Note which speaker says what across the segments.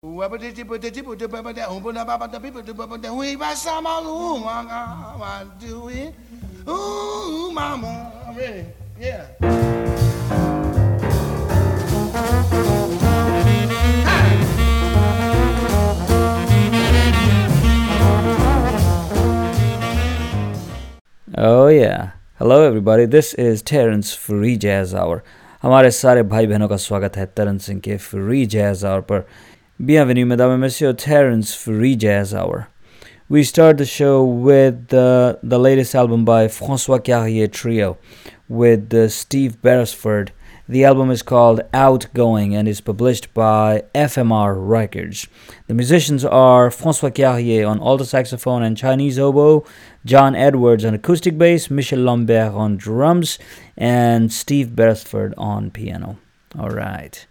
Speaker 1: Ooh, mama, I'm ready. Yeah.
Speaker 2: Oh yeah. Hello everybody. This is Terrence Free Jazz Hour. हमारे सारे भाई बहनों का स्वागत है तरन सिंह के फ्री जैज आवर पर. Bienvenue mesdames et messieurs, Terrence Free Jazz Hour. We start the show with the latest album by François Carrier Trio with Steve Beresford. The album is called Outgoing and is published by FMR Records. The musicians are François Carrier on alto saxophone and Chinese oboe, John Edwards on acoustic bass, Michel Lambert on drums, and Steve Beresford on piano. All right.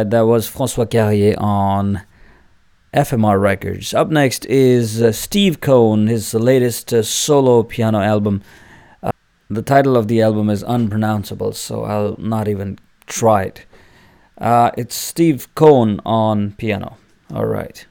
Speaker 2: Alright, that was François Carrier on FMR Records. Up next is Steve Cohn, his latest solo piano album. The title of the album is unpronounceable, so I'll not even try it. It's Steve Cohn on piano. Alright.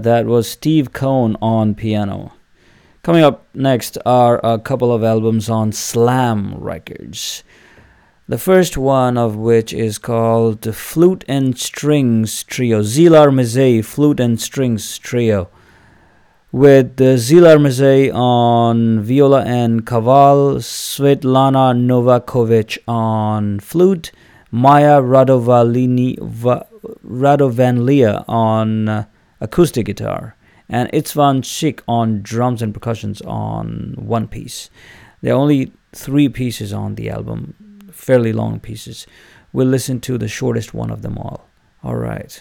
Speaker 2: that was Steve Cohn on piano. Coming up next are a couple of albums on Slam Records. The first one of which is called the Flute and Strings Trio, Zilar Mizey Flute and Strings Trio, with Zilar Mizey on viola and kaval, Svetlana Novakovic on flute, Maya Radovanlia on acoustic guitar, and Itzvan Schick on drums and percussions on one piece. There are only 3 pieces on the album, fairly long pieces. We'll listen to the shortest one of them all. All right.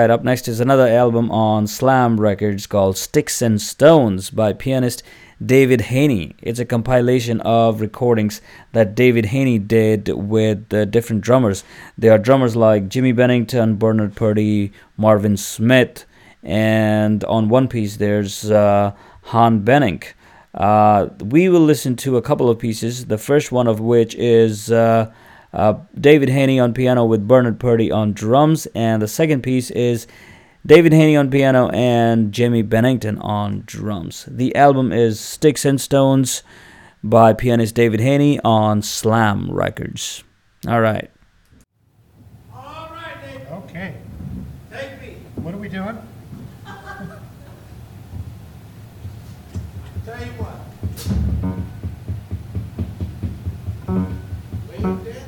Speaker 2: right, up next is another album on Slam Records called Sticks and Stones by pianist David Haney. It's a compilation of recordings that David Haney did with different drummers. There are drummers like Jimmy Bennington, Bernard Purdie, Marvin Smith, and on one piece there's Han Benning. We will listen to a couple of pieces, the first one of which is David Haney on piano with Bernard Purdie on drums, and the second piece is David Haney on piano and Jimmy Bennington on drums. The album is Sticks and Stones by pianist David Haney on Slam Records. All right.
Speaker 1: All right, David.
Speaker 3: Okay.
Speaker 1: Take me.
Speaker 3: What are we doing?
Speaker 1: Tell you what. Wait there.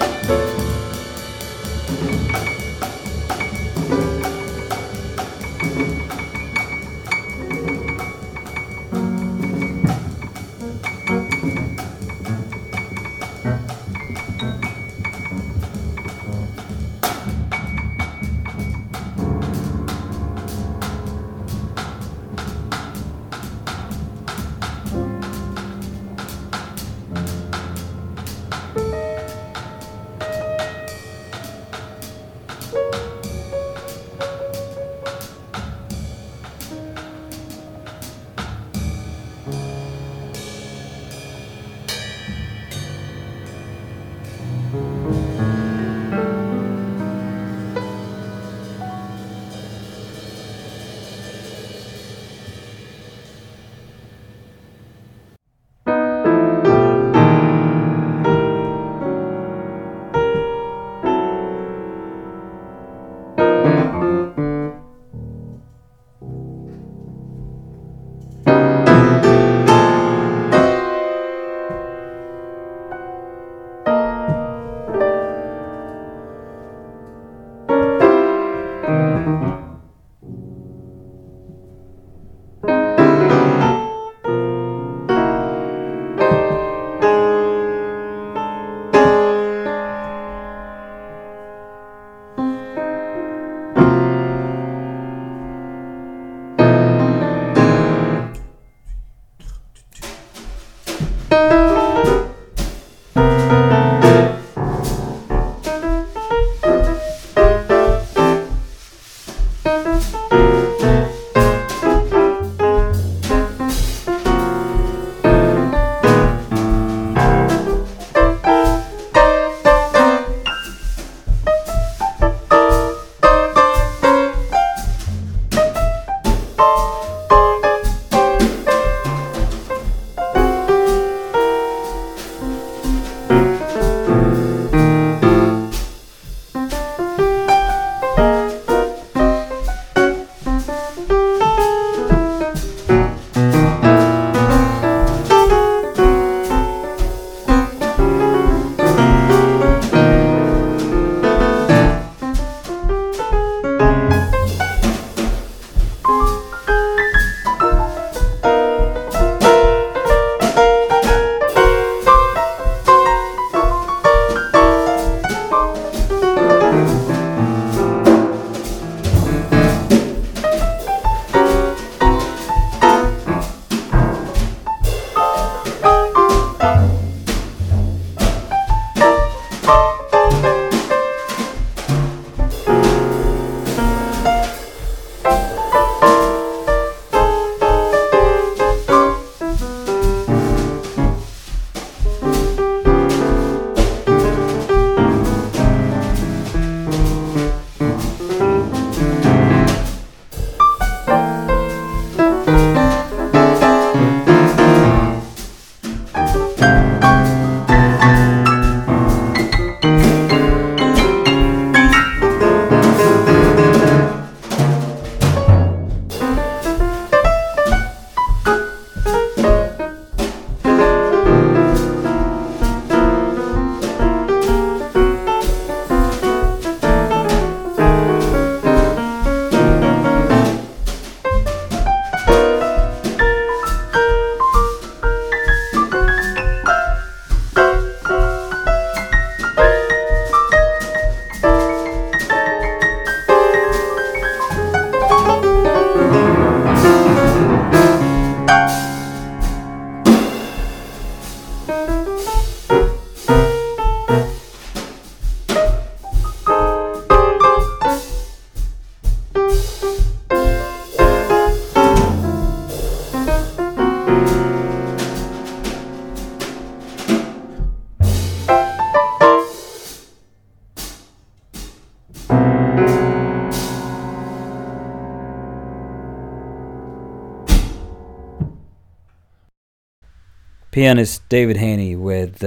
Speaker 2: Pianist David Haney with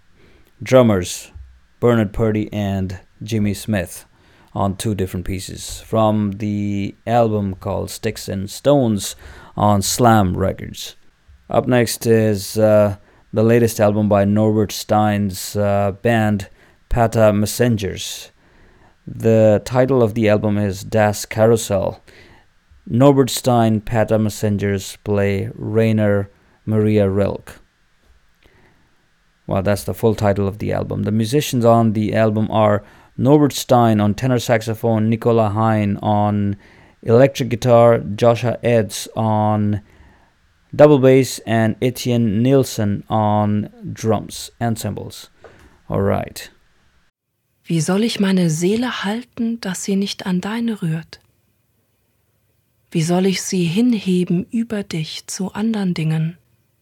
Speaker 2: drummers Bernard Purdie and Jimmy Smith on two different pieces from the album called Sticks and Stones on Slam Records. Up next is the latest album by Norbert Stein's band Pata Messengers. The title of the album is Das Karussell. Norbert Stein, Pata Messengers play Rainer Maria Rilke. Well, that's the full title of the album. The musicians on the album are Norbert Stein on tenor saxophone, Nicola Hein on electric guitar, Joshua Eds on double bass, and Etienne Nielsen on drums and cymbals. Alright.
Speaker 3: Wie soll ich meine Seele halten, dass sie nicht an deine rührt? Wie soll ich sie hinheben über dich zu andern Dingen?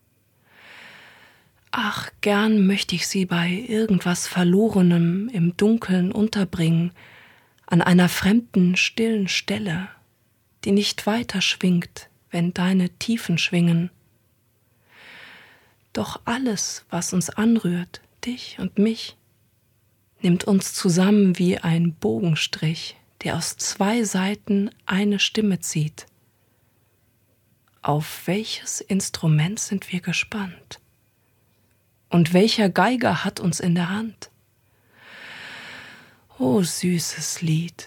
Speaker 3: Ach, gern möchte ich sie bei irgendwas Verlorenem im Dunkeln unterbringen, an einer fremden, stillen Stelle, die nicht weiter schwingt, wenn deine Tiefen schwingen. Doch alles, was uns anrührt, dich und mich, nimmt uns zusammen wie ein Bogenstrich, der aus zwei Seiten eine Stimme zieht. Auf welches Instrument sind wir gespannt? Und welcher Geiger hat uns in der Hand? O süßes Lied.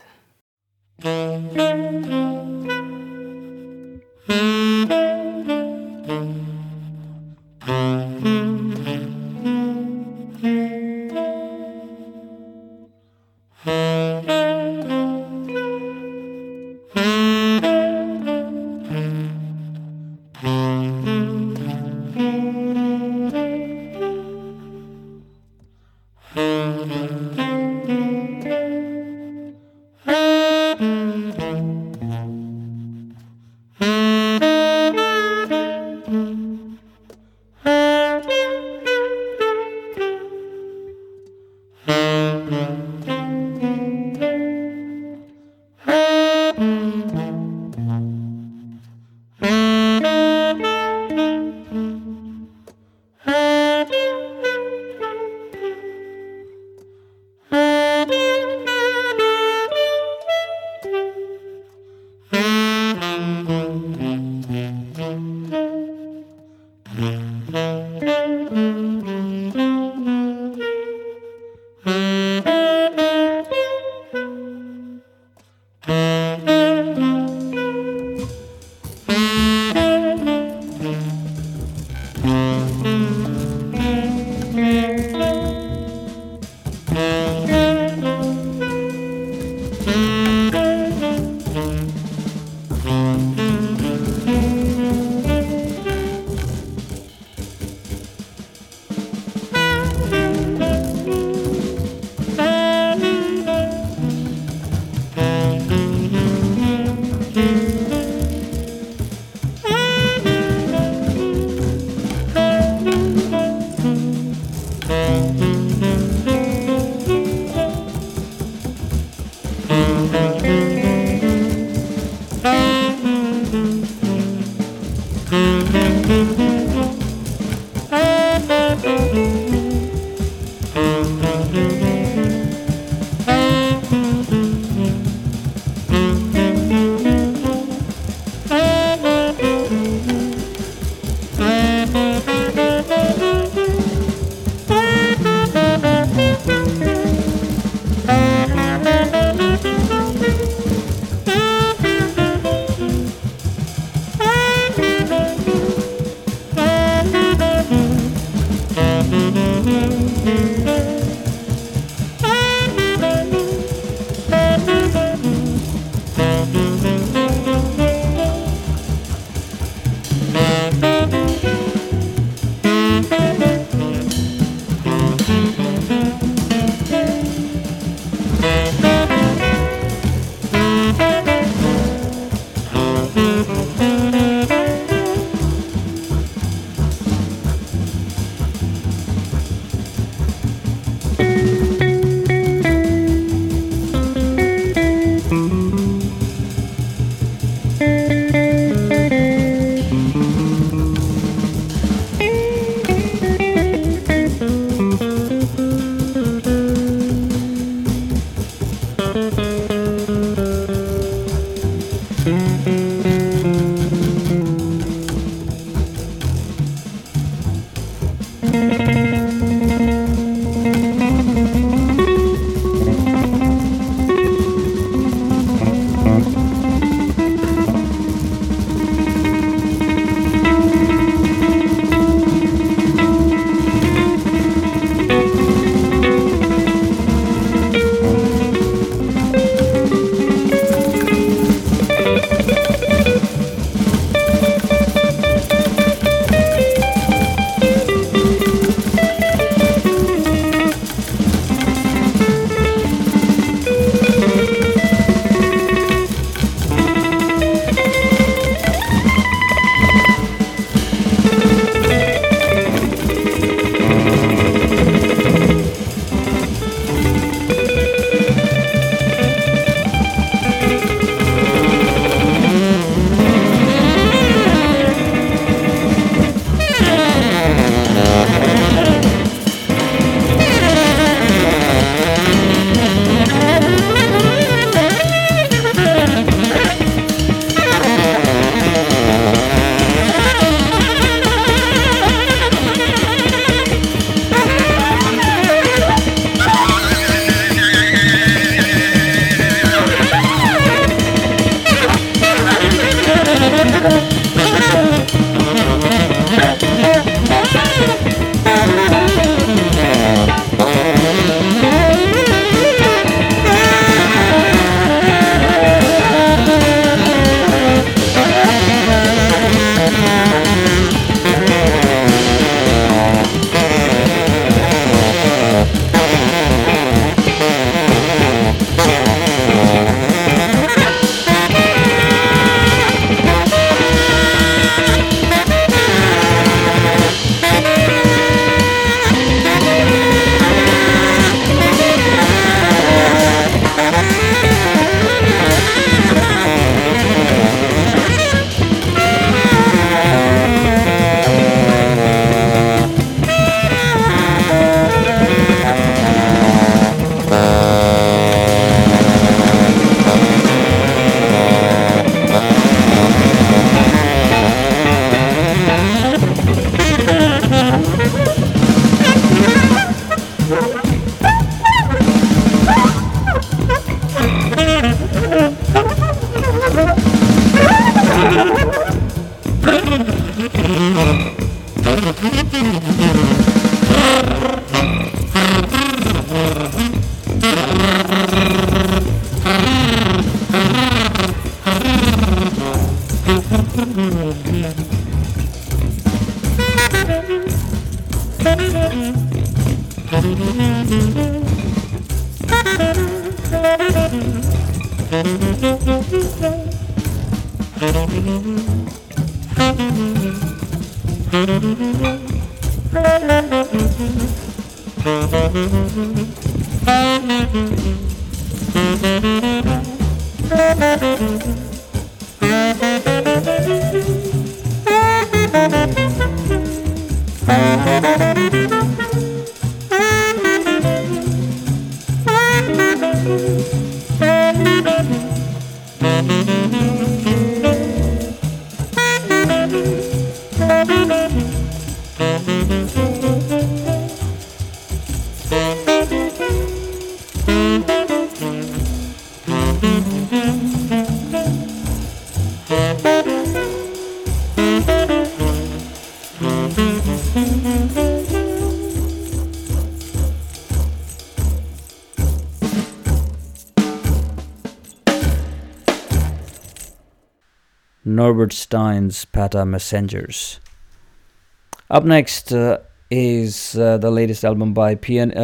Speaker 2: Norbert Stein's Pata Messengers. Up next is the latest album by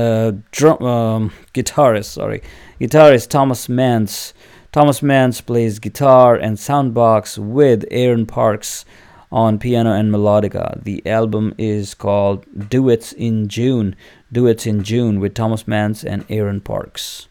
Speaker 2: guitarist Thomas Mance. Thomas Mance plays guitar and soundbox with Aaron Parks on piano and melodica. The album is called Duets in June with Thomas Mance and Aaron Parks.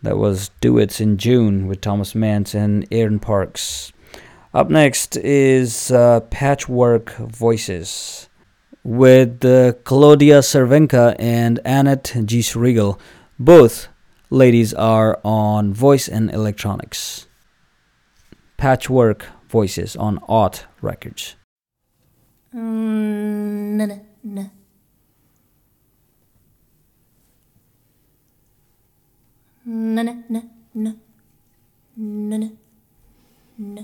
Speaker 2: That was Duets in June with Thomas Mance and Aaron Parks. Up next is Patchwork Voices with Claudia Cervenka and Annette G. Schriegel. Both ladies are on voice and electronics. Patchwork Voices on Art Records.
Speaker 4: Na na na. Na na na na. Na na na.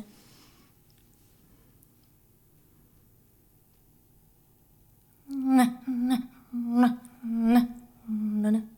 Speaker 4: Na na na na na na.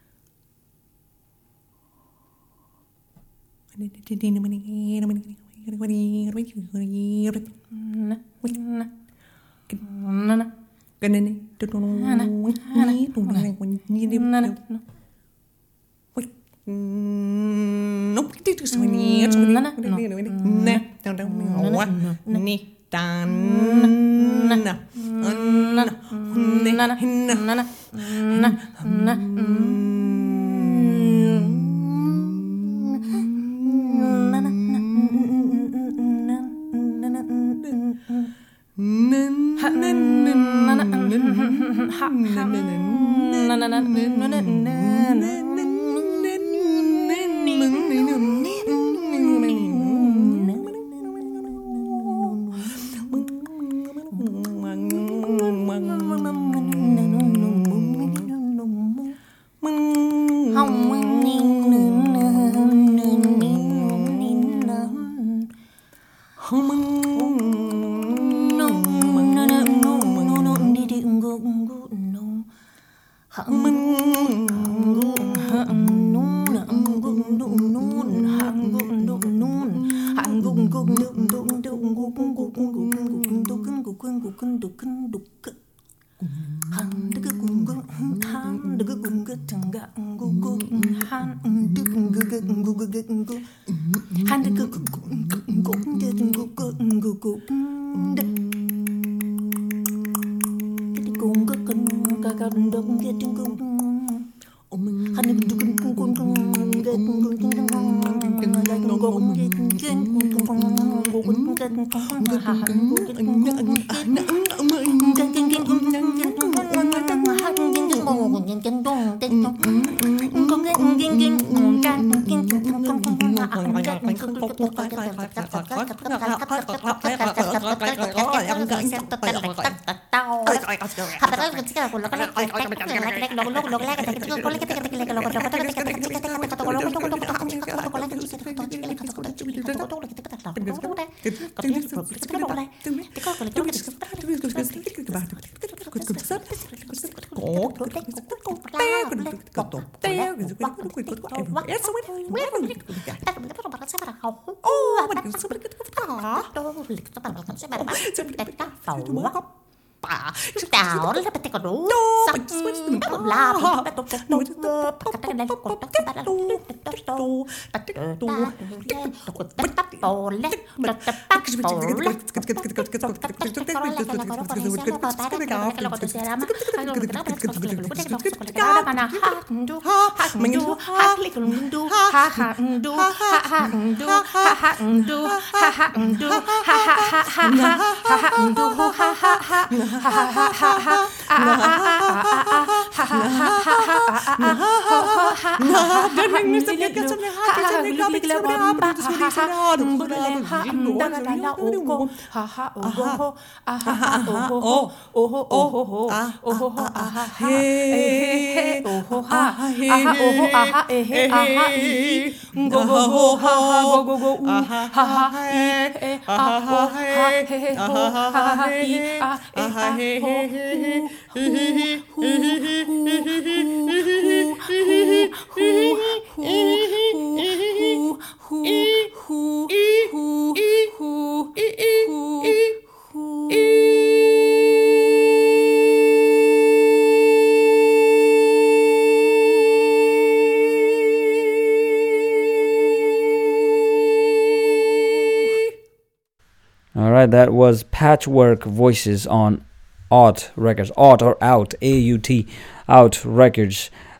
Speaker 2: Alright, that was Patchwork Voices on Out Records. Out or Out, A-U-T, Out Records.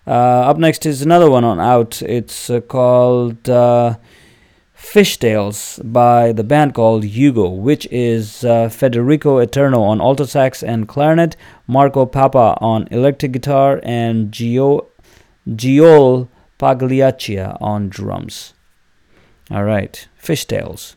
Speaker 2: Up next is another one on out. It's called Fishtails by the band called Hugo, which is Federico Eterno on alto sax and clarinet, Marco Papa on electric guitar, and Giol Pagliaccia on drums. All right, Fishtails.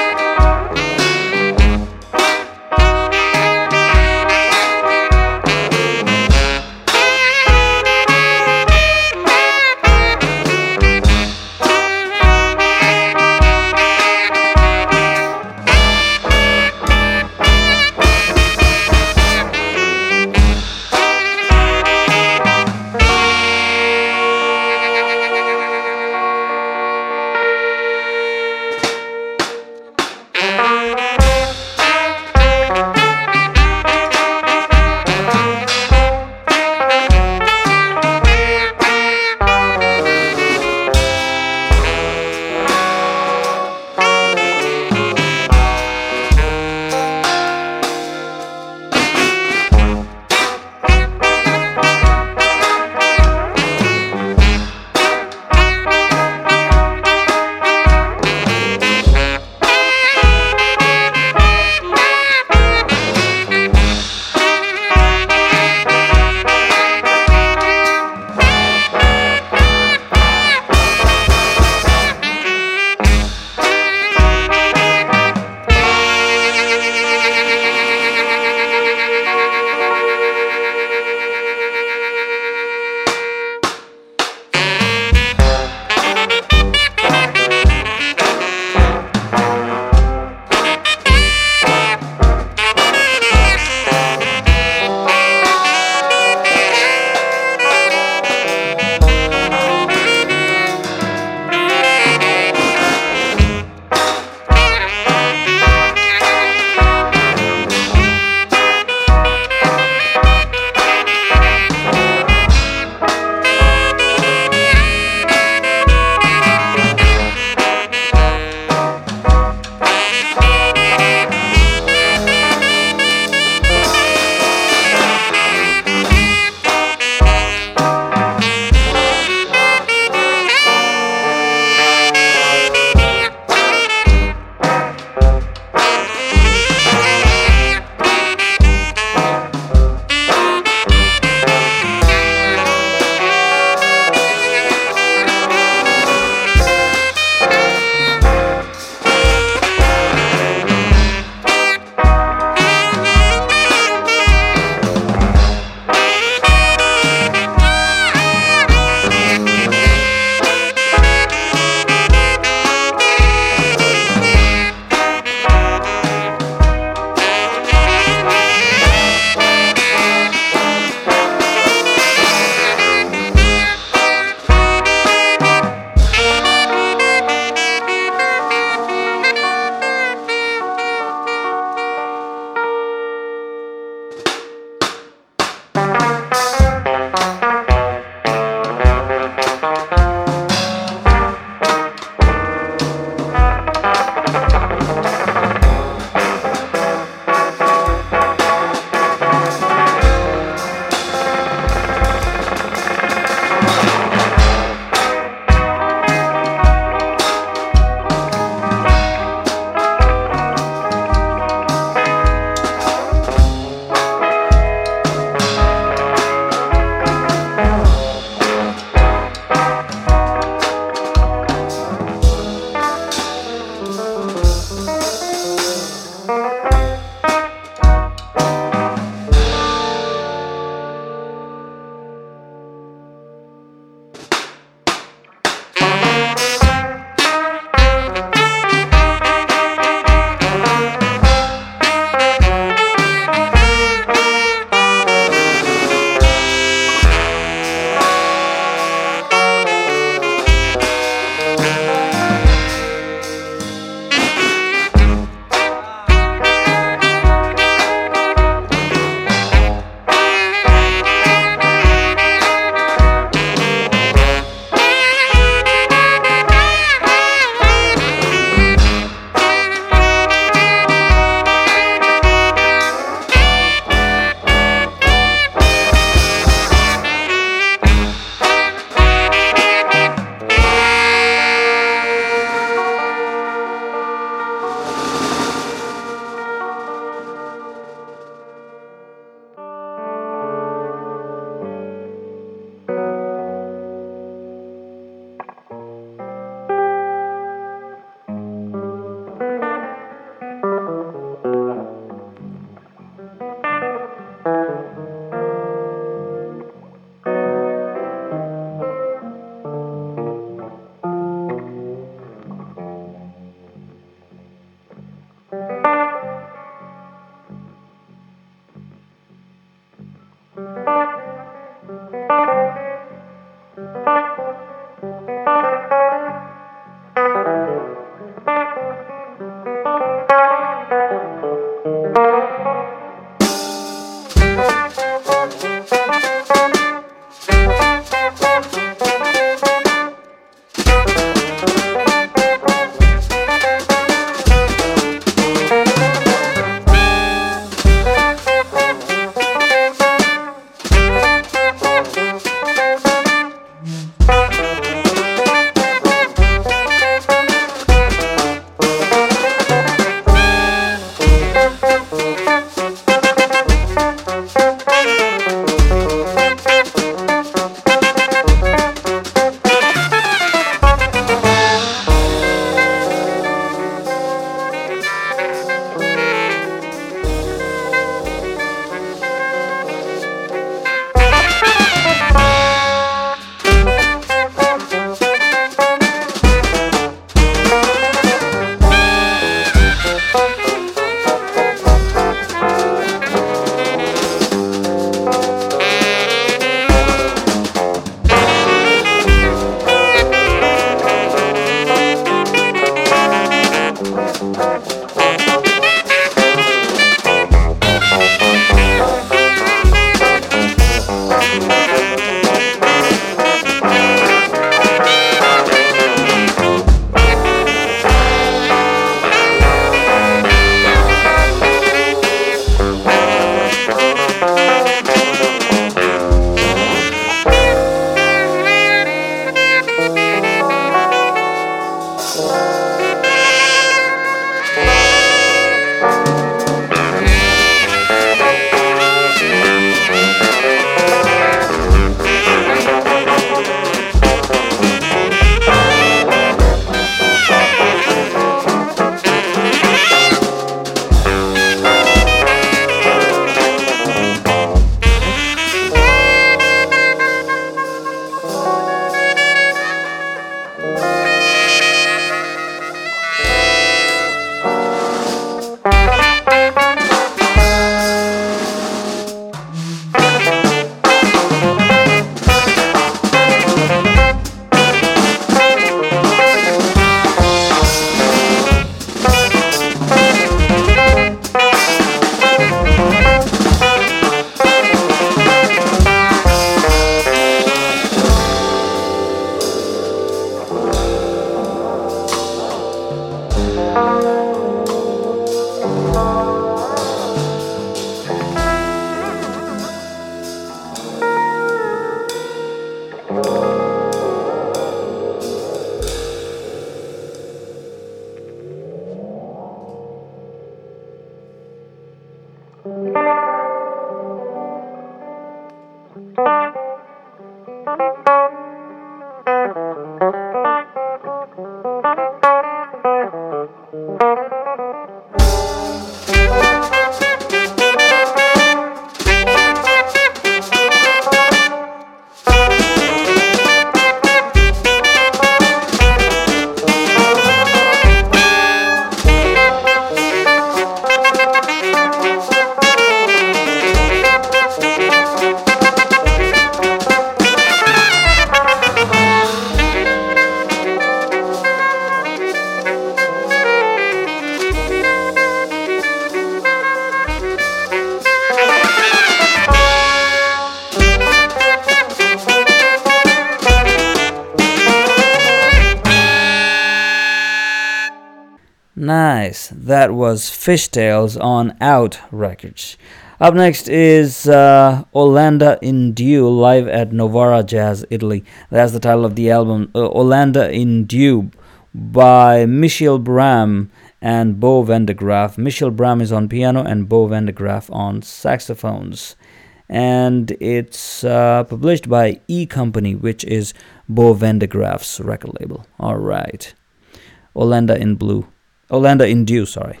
Speaker 2: Nice. That was Fishtails on Out Records. Up next is Olanda in Dew live at Novara Jazz, Italy. That's the title of the album, Olanda in Dew by Michiel Bram and Bo Vendegraff. Michiel Bram is on piano and Bo Vendegraff on saxophones. And it's published by E Company, which is Bo Vendegraff's record label. All right. Olanda in Dew, sorry.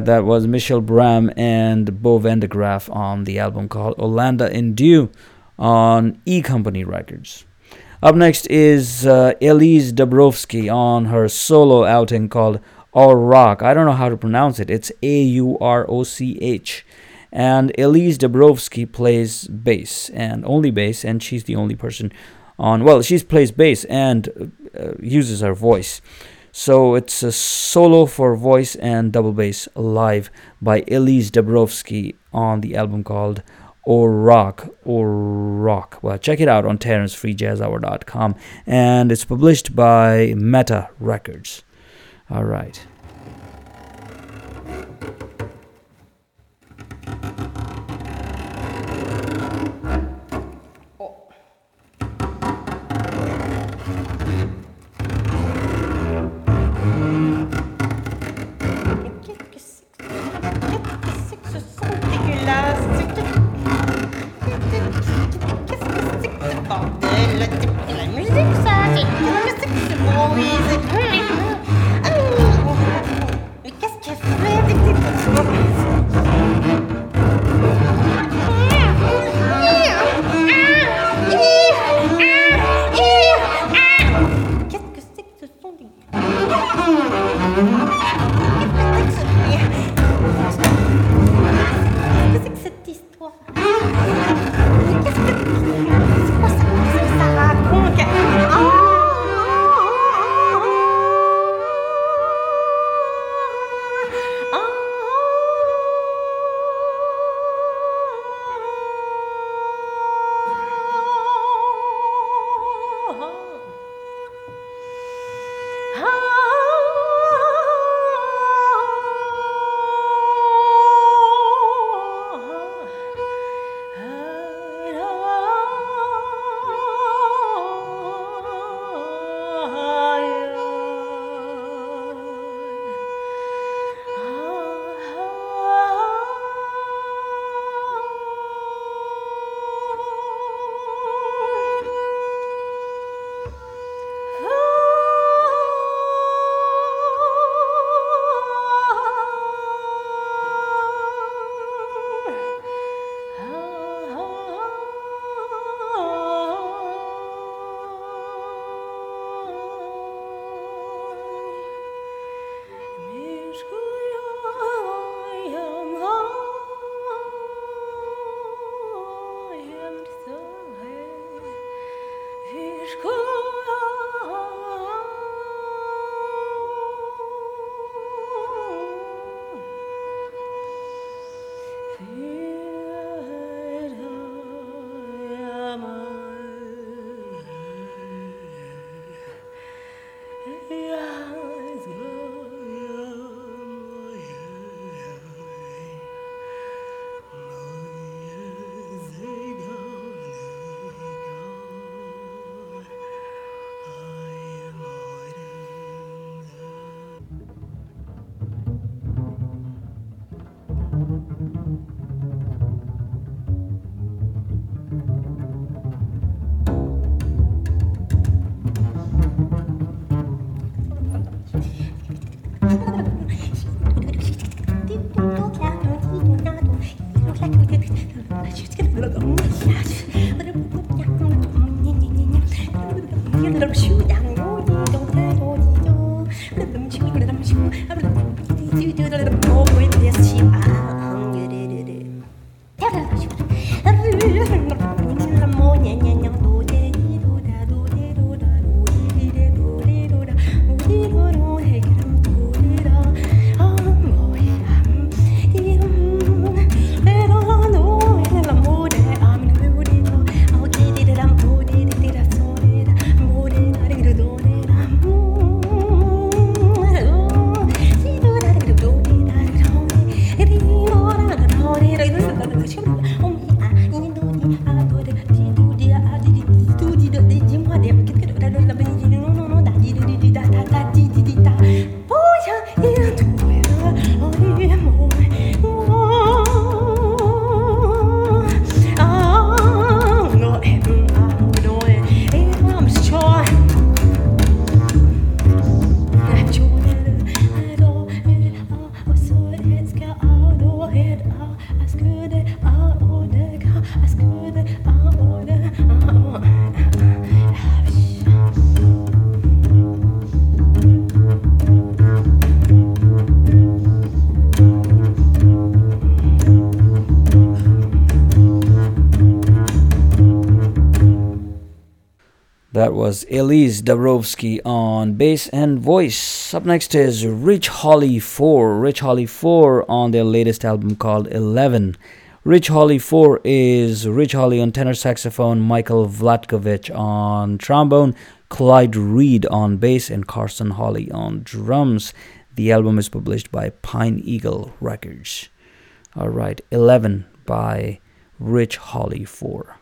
Speaker 2: that was Michelle Bram and Bo Vandegraff on the album called Olanda in Dew on E Company Records. Up next is Elise Dabrowski on her solo outing called Auroch. I don't know how to pronounce it. It's Auroch. And Elise Dabrowski plays bass, and only bass, and she's the only person on, well, she plays bass and uses her voice. So it's a solo for voice and double bass live by Elise Dabrowski on the album called Auroch. Well, check it out on TerranceFreeJazzHour.com, and it's published by Meta Records. All right. That was Elise Dabrowski on bass and voice. Up next is Rich Holly 4. Rich Holly 4 on their latest album called 11. Rich Holly 4 is Rich Holly on tenor saxophone, Michael Vlatkovich on trombone, Clyde Reed on bass, and Carson Holly on drums. The album is published by Pine Eagle Records. Alright, 11 by Rich Holly 4.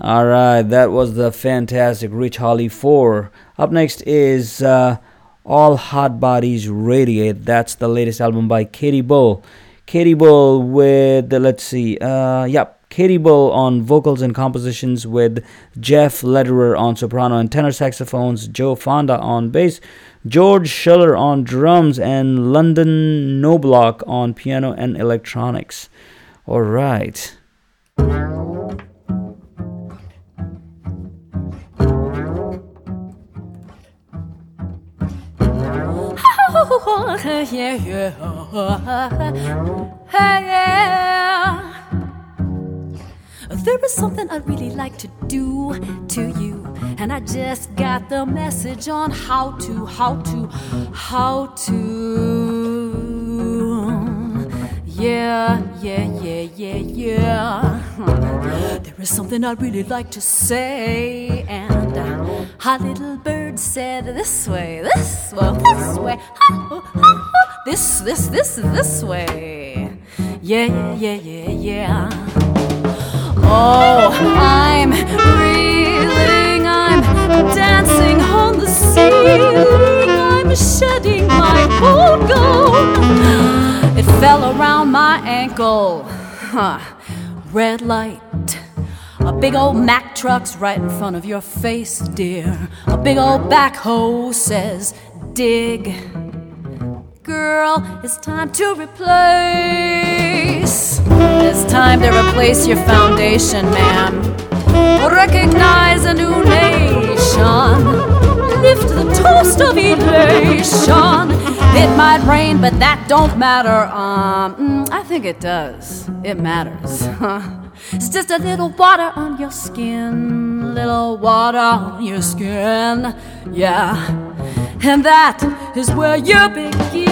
Speaker 2: Alright, that was the fantastic Rich Holly 4. Up next is All Hot Bodies Radiate. That's the latest album by Katie Bull. Katie Bull with, Katie Bull on vocals and compositions, with Jeff Lederer on soprano and tenor saxophones, Joe Fonda on bass, George Schuller on drums, and London Knobloch on piano and electronics. All right.
Speaker 4: There is something I'd really like to do to you, and I just got the message on how to. Yeah. There is something I'd really like to say, and a little bird said this way, this way, this way. Yeah. Oh, I'm reeling, I'm dancing on the ceiling, I'm shedding my whole gown. It fell around my ankle. Red light. A big old Mack truck's right in front of your face, dear. A big old backhoe says, dig. Girl, it's time to replace. It's time to replace your foundation, ma'am. Recognize a new nation. Lift the toast of elation. It might rain, but that don't matter. I think it does. It matters. It's just a little water on your skin. Little water on your skin. Yeah. And that is where you begin.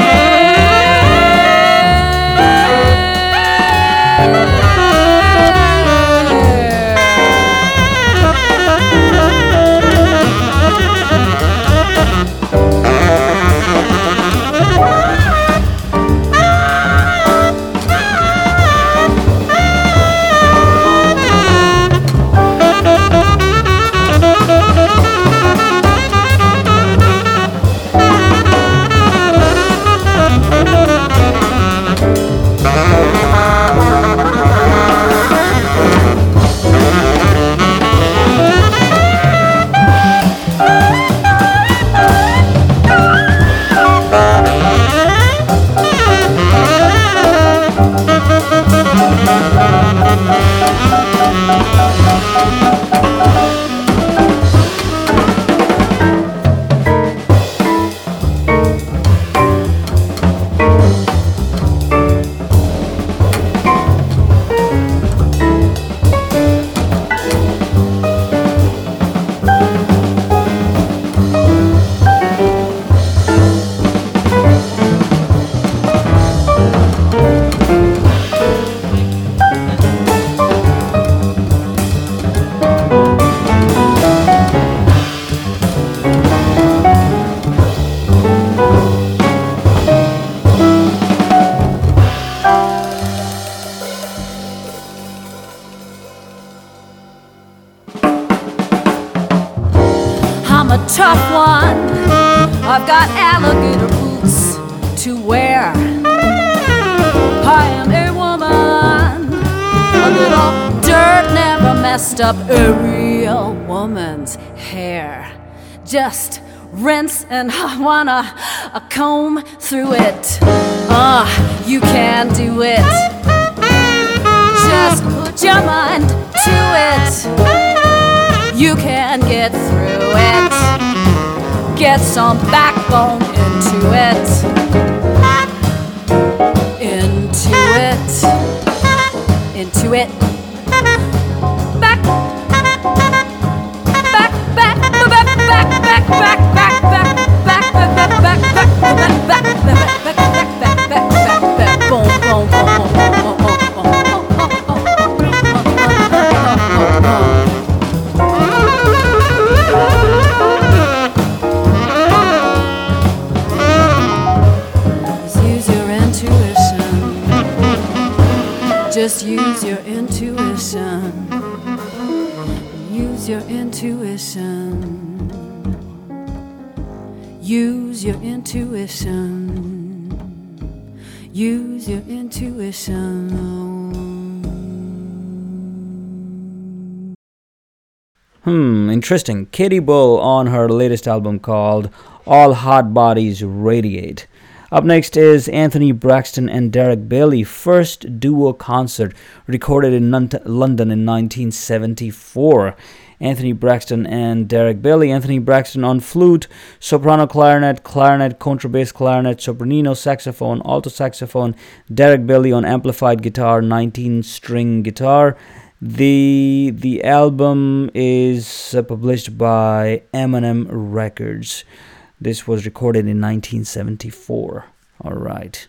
Speaker 4: Tough one, I've got alligator boots to wear. I am a woman, a little dirt never messed up a real woman's hair. Just rinse and I wanna comb through it. You can do it. Just put your mind to it. You can get through it. Get some backbone into it. Into it. Into it. Back. Back, back, back, back, back, back, back, back, back, back, back, back, back, back, back, back, boom, boom, boom, boom, boom, boom. Just use your intuition. Use your intuition. Use your intuition. Use your intuition.
Speaker 2: Interesting. Katie Bull on her latest album called All Hot Bodies Radiate. Up next is Anthony Braxton and Derek Bailey, first duo concert recorded in London in 1974. Anthony Braxton and Derek Bailey. Anthony Braxton on flute, soprano clarinet, contrabass clarinet, sopranino saxophone, alto saxophone. Derek Bailey on amplified guitar, 19-string guitar. The album is published by M&M Records. This was recorded in 1974. All right.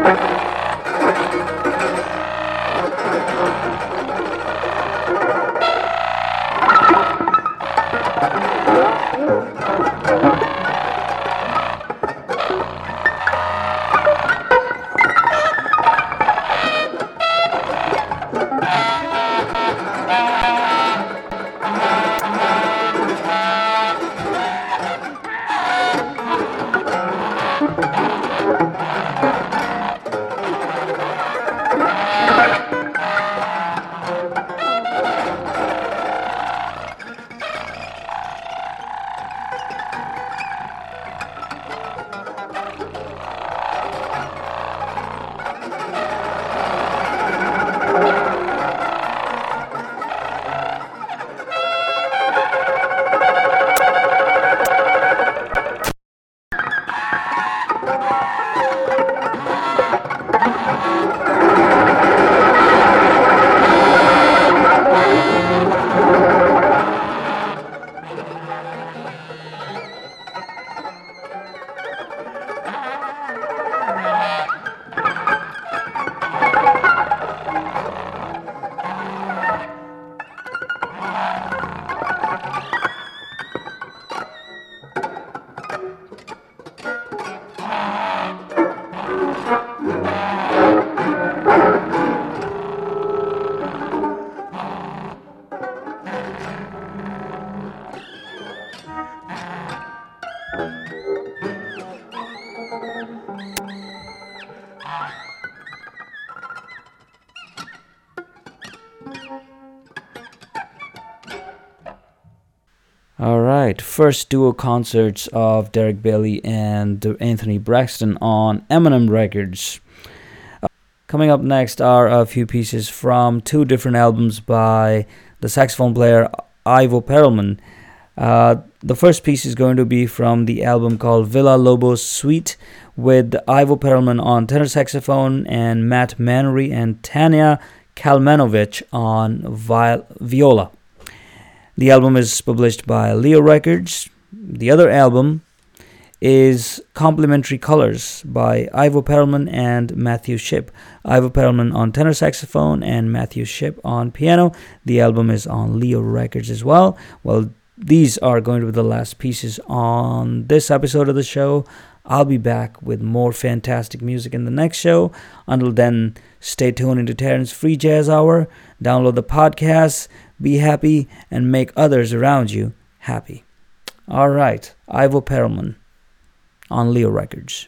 Speaker 2: Alright, first duo concerts of Derek Bailey and Anthony Braxton on Eminem Records. Coming up next are a few pieces from two different albums by the saxophone player Ivo Perelman. The first piece is going to be from the album called Villa Lobos Suite with Ivo Perelman on tenor saxophone and Matt Mannery and Tanya Kalmanovic on viola. The album is published by Leo Records. The other album is Complementary Colors by Ivo Perelman and Matthew Shipp. Ivo Perelman on tenor saxophone and Matthew Shipp on piano. The album is on Leo Records as well. Well, these are going to be the last pieces on this episode of the show. I'll be back with more fantastic music in the next show. Until then, stay tuned into Terrence Free Jazz Hour. Download the podcast. Be happy and make others around you happy. All right, Ivo Perelman on Leo Records.